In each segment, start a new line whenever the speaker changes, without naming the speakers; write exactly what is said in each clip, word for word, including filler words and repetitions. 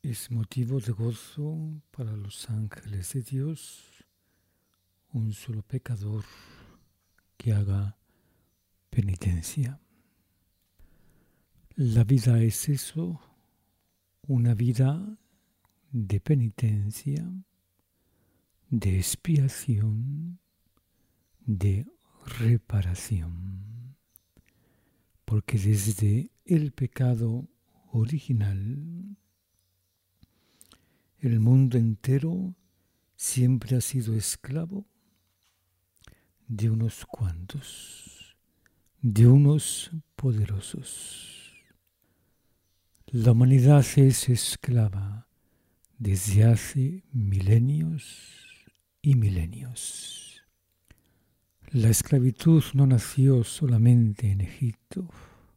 Es motivo de gozo para los ángeles de Dios un solo pecador que haga penitencia. La vida es eso, una vida de penitencia, de expiación, de reparación. Porque desde el pecado original, el mundo entero siempre ha sido esclavo de unos cuantos, de unos poderosos. La humanidad es esclava desde hace milenios y milenios. La esclavitud no nació solamente en Egipto.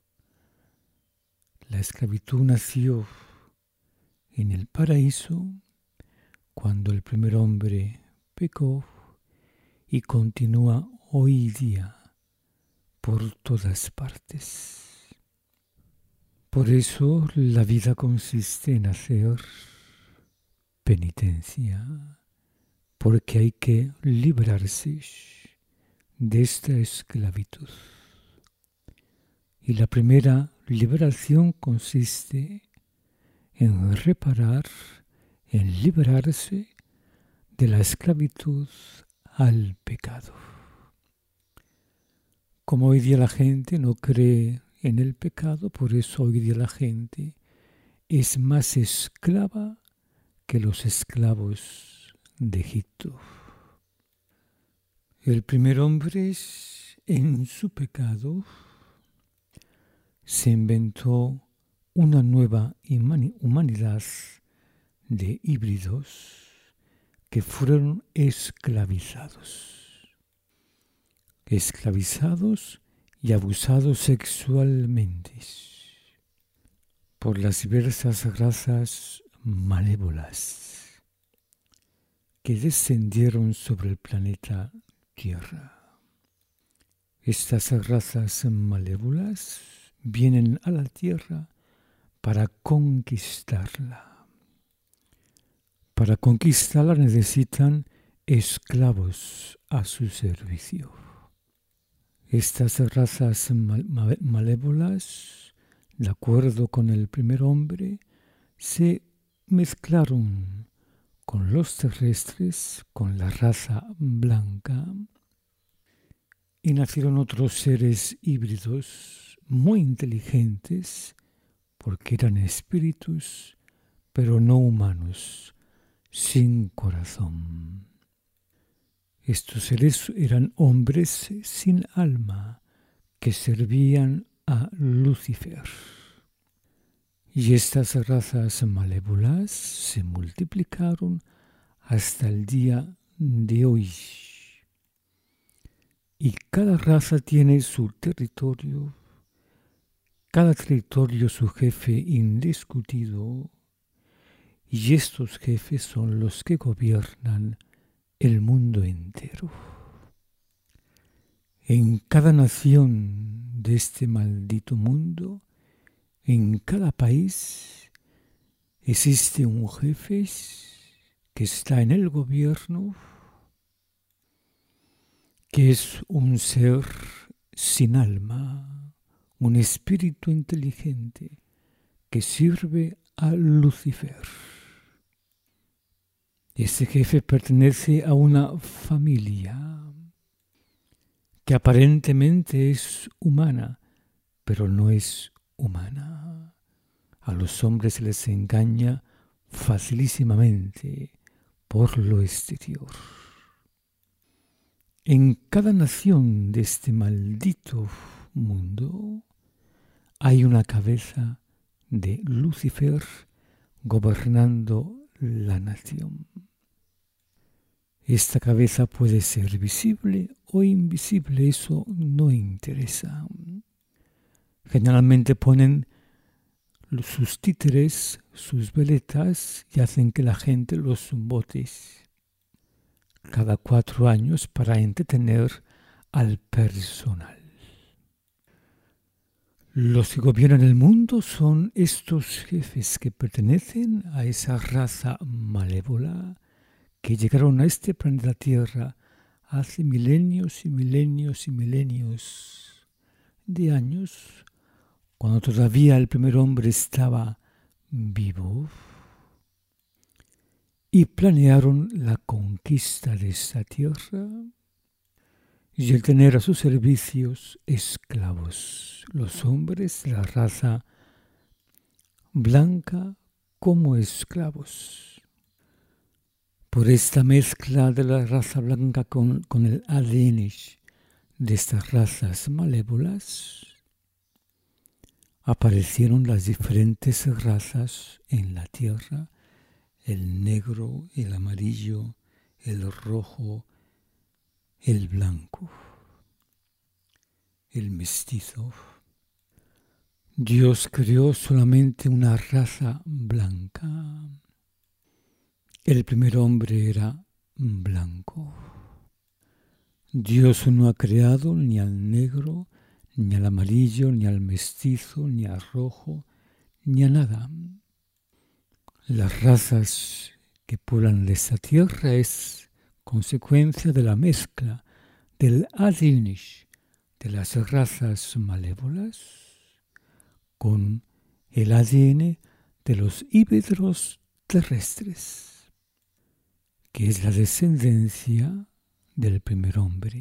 La esclavitud nació en el paraíso cuando el primer hombre pecó y continúa hoy día por todas partes. Por eso la vida consiste en hacer penitencia, porque hay que librarse de esta esclavitud. Y la primera liberación consiste en reparar, en liberarse de la esclavitud al pecado. Como hoy día la gente no cree en el pecado, por eso hoy día la gente es más esclava que los esclavos de Egipto. El primer hombre, en su pecado, se inventó una nueva humanidad de híbridos que fueron esclavizados. Esclavizados y abusados sexualmente por las diversas razas malévolas que descendieron sobre el planeta Tierra. Estas razas malévolas vienen a la Tierra para conquistarla. Para conquistarla necesitan esclavos a su servicio. Estas razas malévolas, de acuerdo con el primer hombre, se mezclaron con los terrestres, con la raza blanca, y nacieron otros seres híbridos muy inteligentes, porque eran espíritus, pero no humanos, sin corazón. Estos seres eran hombres sin alma que servían a Lucifer. Y estas razas malévolas se multiplicaron hasta el día de hoy. Y cada raza tiene su territorio, cada territorio su jefe indiscutido, y estos jefes son los que gobiernan el mundo entero. En cada nación de este maldito mundo, en cada país, existe un jefe que está en el gobierno, que es un ser sin alma, un espíritu inteligente que sirve a Lucifer. Ese jefe pertenece a una familia que aparentemente es humana, pero no es humana. A los hombres se les engaña facilísimamente por lo exterior. En cada nación de este maldito mundo hay una cabeza de Lucifer gobernando la nación. Esta cabeza puede ser visible o invisible, eso no interesa. Generalmente ponen sus títeres, sus veletas y hacen que la gente los vote cada cuatro años para entretener al personal. Los que gobiernan el mundo son estos jefes que pertenecen a esa raza malévola que llegaron a este planeta Tierra hace milenios y milenios y milenios de años, cuando todavía el primer hombre estaba vivo, y planearon la conquista de esta tierra y el tener a sus servicios esclavos, los hombres de la raza blanca como esclavos. Por esta mezcla de la raza blanca con, con el A D N de estas razas malévolas, aparecieron las diferentes razas en la tierra: el negro, el amarillo, el rojo, el blanco, el mestizo. Dios creó solamente una raza blanca. El primer hombre era blanco. Dios no ha creado ni al negro, ni al amarillo, ni al mestizo, ni al rojo, ni a nada. Las razas que poblan esta tierra es consecuencia de la mezcla del A D N de las razas malévolas con el A D N de los híbridos terrestres, que es la descendencia del primer hombre,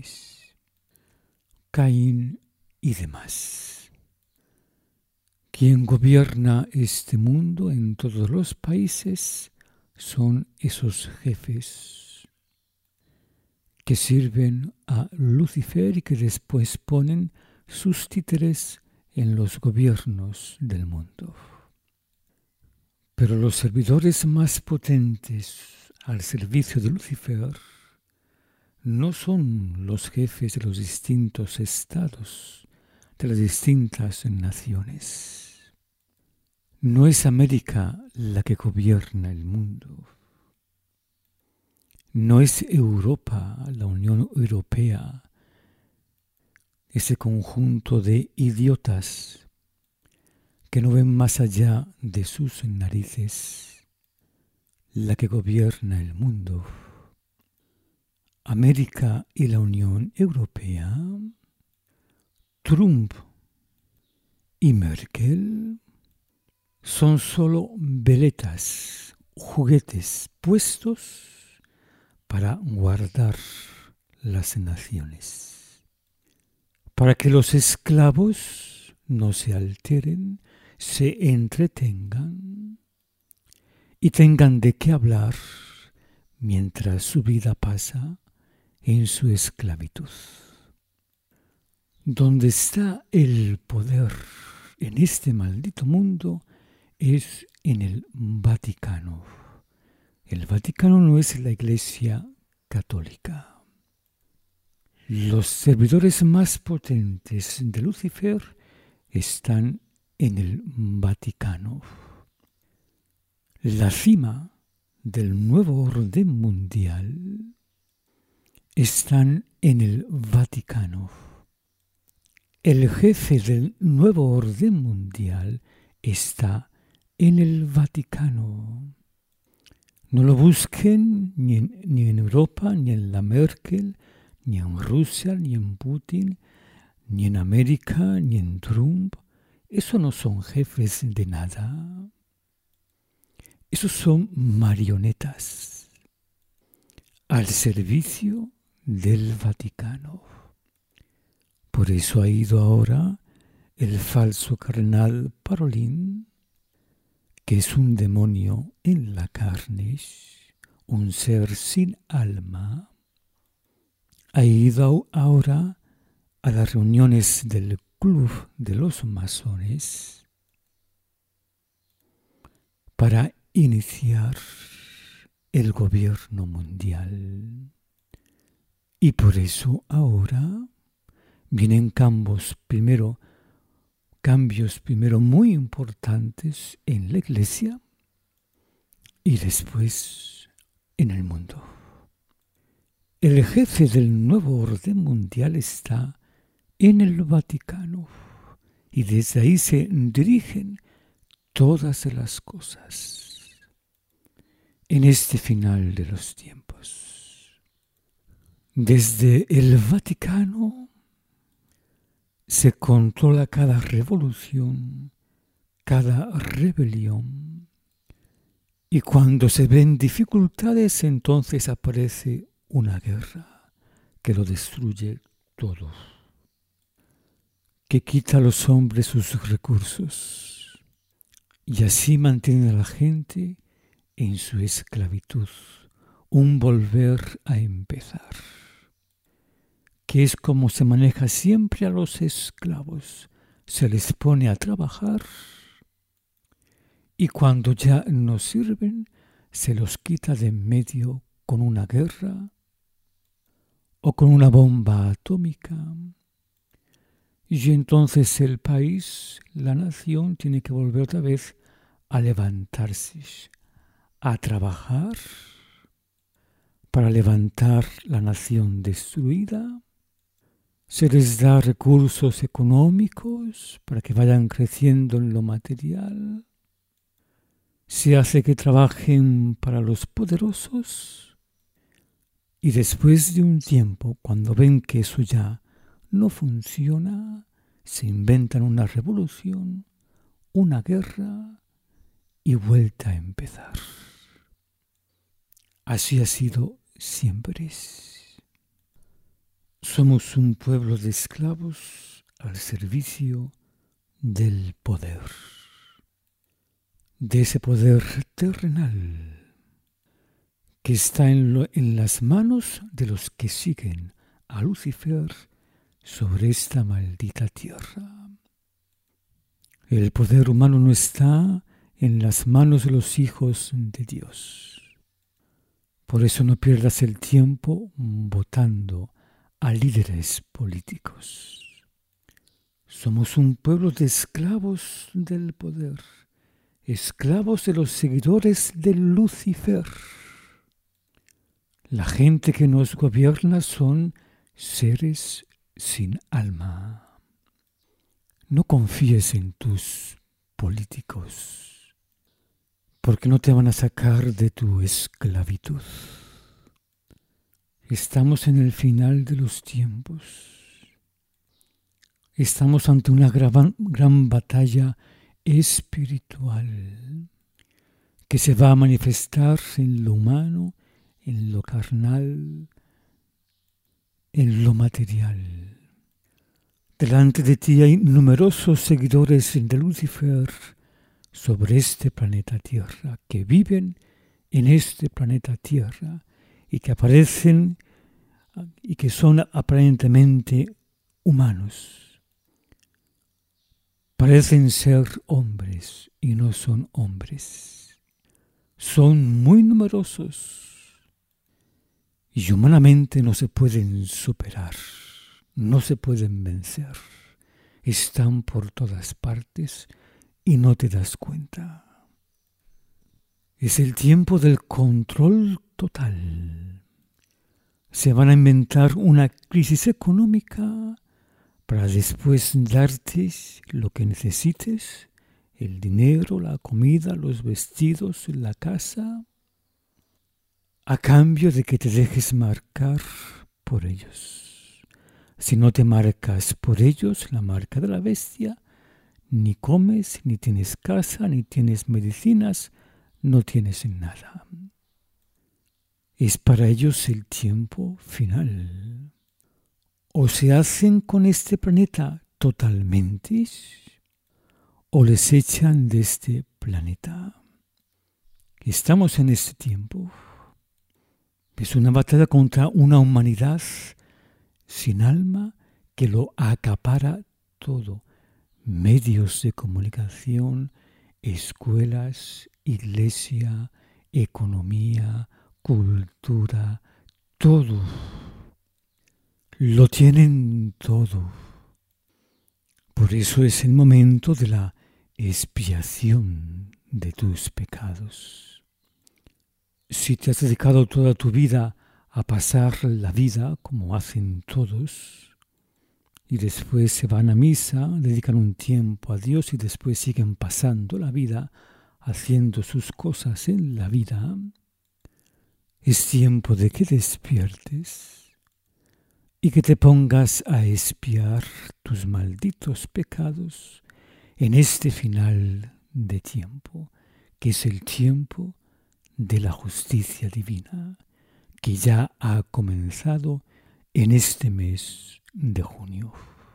Caín y demás. Quien gobierna este mundo en todos los países son esos jefes que sirven a Lucifer y que después ponen sus títeres en los gobiernos del mundo. Pero los servidores más potentes al servicio de Lucifer no son los jefes de los distintos estados, de las distintas naciones. No es América la que gobierna el mundo. No es Europa, la Unión Europea, ese conjunto de idiotas que no ven más allá de sus narices, la que gobierna el mundo. América y la Unión Europea, Trump y Merkel, son solo veletas, juguetes puestos para guardar las naciones, para que los esclavos no se alteren, se entretengan y tengan de qué hablar mientras su vida pasa en su esclavitud. Donde está el poder en este maldito mundo es en el Vaticano. El Vaticano no es la Iglesia católica. Los servidores más potentes de Lucifer están en el Vaticano. La cima del nuevo orden mundial están en el Vaticano. El jefe del nuevo orden mundial está en el Vaticano. No lo busquen ni en, ni en Europa, ni en la Merkel, ni en Rusia, ni en Putin, ni en América, ni en Trump. Esos no son jefes de nada. Esos son marionetas al servicio del Vaticano. Por eso ha ido ahora el falso cardenal Parolin, que es un demonio en la carne, un ser sin alma. Ha ido ahora a las reuniones del club de los masones para iniciar el gobierno mundial. Y por eso ahora vienen cambios primero, cambios primero muy importantes en la Iglesia y después en el mundo. El jefe del nuevo orden mundial está en el Vaticano y desde ahí se dirigen todas las cosas en este final de los tiempos. Desde el Vaticano se controla cada revolución, cada rebelión, y cuando se ven dificultades, entonces aparece una guerra que lo destruye todo, que quita a los hombres sus recursos, y así mantiene a la gente en su esclavitud, un volver a empezar, que es como se maneja siempre a los esclavos. Se les pone a trabajar y cuando ya no sirven, se los quita de en medio con una guerra o con una bomba atómica. Y entonces el país, la nación, tiene que volver otra vez a levantarse, a trabajar para levantar la nación destruida. Se les da recursos económicos para que vayan creciendo en lo material. Se hace que trabajen para los poderosos. Y después de un tiempo, cuando ven que eso ya no funciona, se inventan una revolución, una guerra y vuelta a empezar. Así ha sido siempre. Somos un pueblo de esclavos al servicio del poder, de ese poder terrenal que está en, lo, en las manos de los que siguen a Lucifer sobre esta maldita tierra. El poder humano no está en las manos de los hijos de Dios. Por eso no pierdas el tiempo votando a líderes políticos. Somos un pueblo de esclavos del poder, esclavos de los seguidores de Lucifer. La gente que nos gobierna son seres sin alma. No confíes en tus políticos, porque no te van a sacar de tu esclavitud. Estamos en el final de los tiempos. Estamos ante una gran, gran batalla espiritual que se va a manifestar en lo humano, en lo carnal, en lo material. Delante de ti hay numerosos seguidores de Lucifer sobre este planeta Tierra, que viven en este planeta Tierra y que aparecen y que son aparentemente humanos. Parecen ser hombres y no son hombres. Son muy numerosos y humanamente no se pueden superar, no se pueden vencer. Están por todas partes y no te das cuenta. Es el tiempo del control total. Se van a inventar una crisis económica para después darte lo que necesites, el dinero, la comida, los vestidos, la casa, a cambio de que te dejes marcar por ellos. Si no te marcas por ellos, la marca de la bestia, ni comes, ni tienes casa, ni tienes medicinas, no tienes nada. Es para ellos el tiempo final. O se hacen con este planeta totalmente, o les echan de este planeta. Estamos en este tiempo. Es una batalla contra una humanidad sin alma que lo acapara todo. Medios de comunicación, escuelas, iglesia, economía, cultura, todo. Lo tienen todo. Por eso es el momento de la expiación de tus pecados. Si te has dedicado toda tu vida a pasar la vida como hacen todos, y después se van a misa, dedican un tiempo a Dios y después siguen pasando la vida, haciendo sus cosas en la vida, es tiempo de que despiertes y que te pongas a expiar tus malditos pecados en este final de tiempo, que es el tiempo de la justicia divina, que ya ha comenzado en este mes de junio.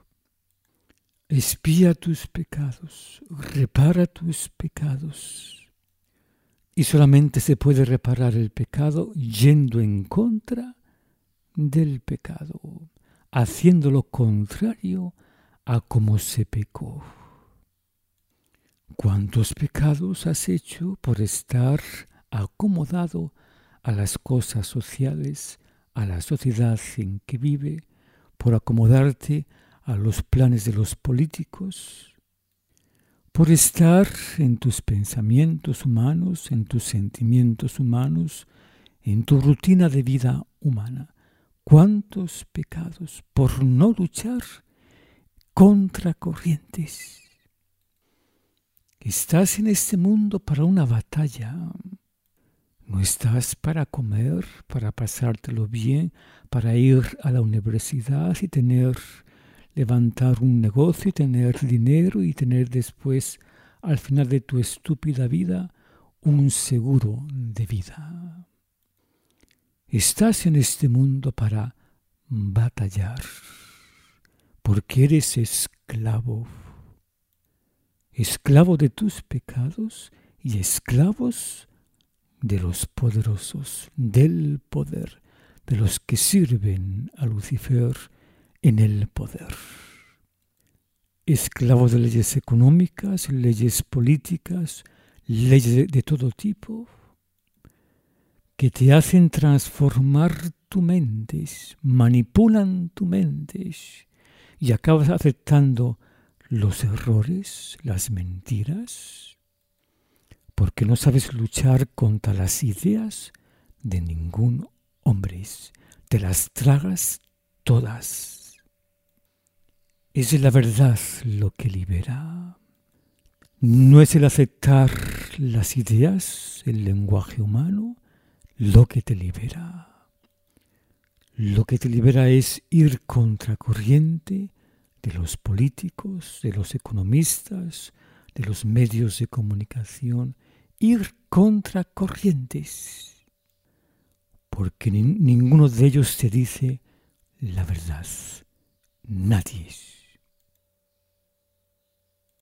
Expía tus pecados, repara tus pecados. Y solamente se puede reparar el pecado yendo en contra del pecado, haciendo lo contrario a como se pecó. ¿Cuántos pecados has hecho por estar acomodado a las cosas sociales, a la sociedad en que vive, por acomodarte a los planes de los políticos, por estar en tus pensamientos humanos, en tus sentimientos humanos, en tu rutina de vida humana? ¿Cuántos pecados por no luchar contra corrientes? Estás en este mundo para una batalla. No estás para comer, para pasártelo bien, para ir a la universidad y tener, levantar un negocio y tener dinero y tener después, al final de tu estúpida vida, un seguro de vida. Estás en este mundo para batallar, porque eres esclavo. Esclavo de tus pecados y esclavos de los poderosos, del poder, de los que sirven a Lucifer en el poder. Esclavo de leyes económicas, leyes políticas, leyes de, de todo tipo, que te hacen transformar tu mente, manipulan tu mente y acabas aceptando los errores, las mentiras, porque no sabes luchar contra las ideas de ningún hombre, te las tragas todas. Es la verdad lo que libera. No es el aceptar las ideas, el lenguaje humano, lo que te libera. Lo que te libera es ir contra corriente de los políticos, de los economistas, de los medios de comunicación, ir contra corrientes, porque ni, ninguno de ellos te dice la verdad, nadie.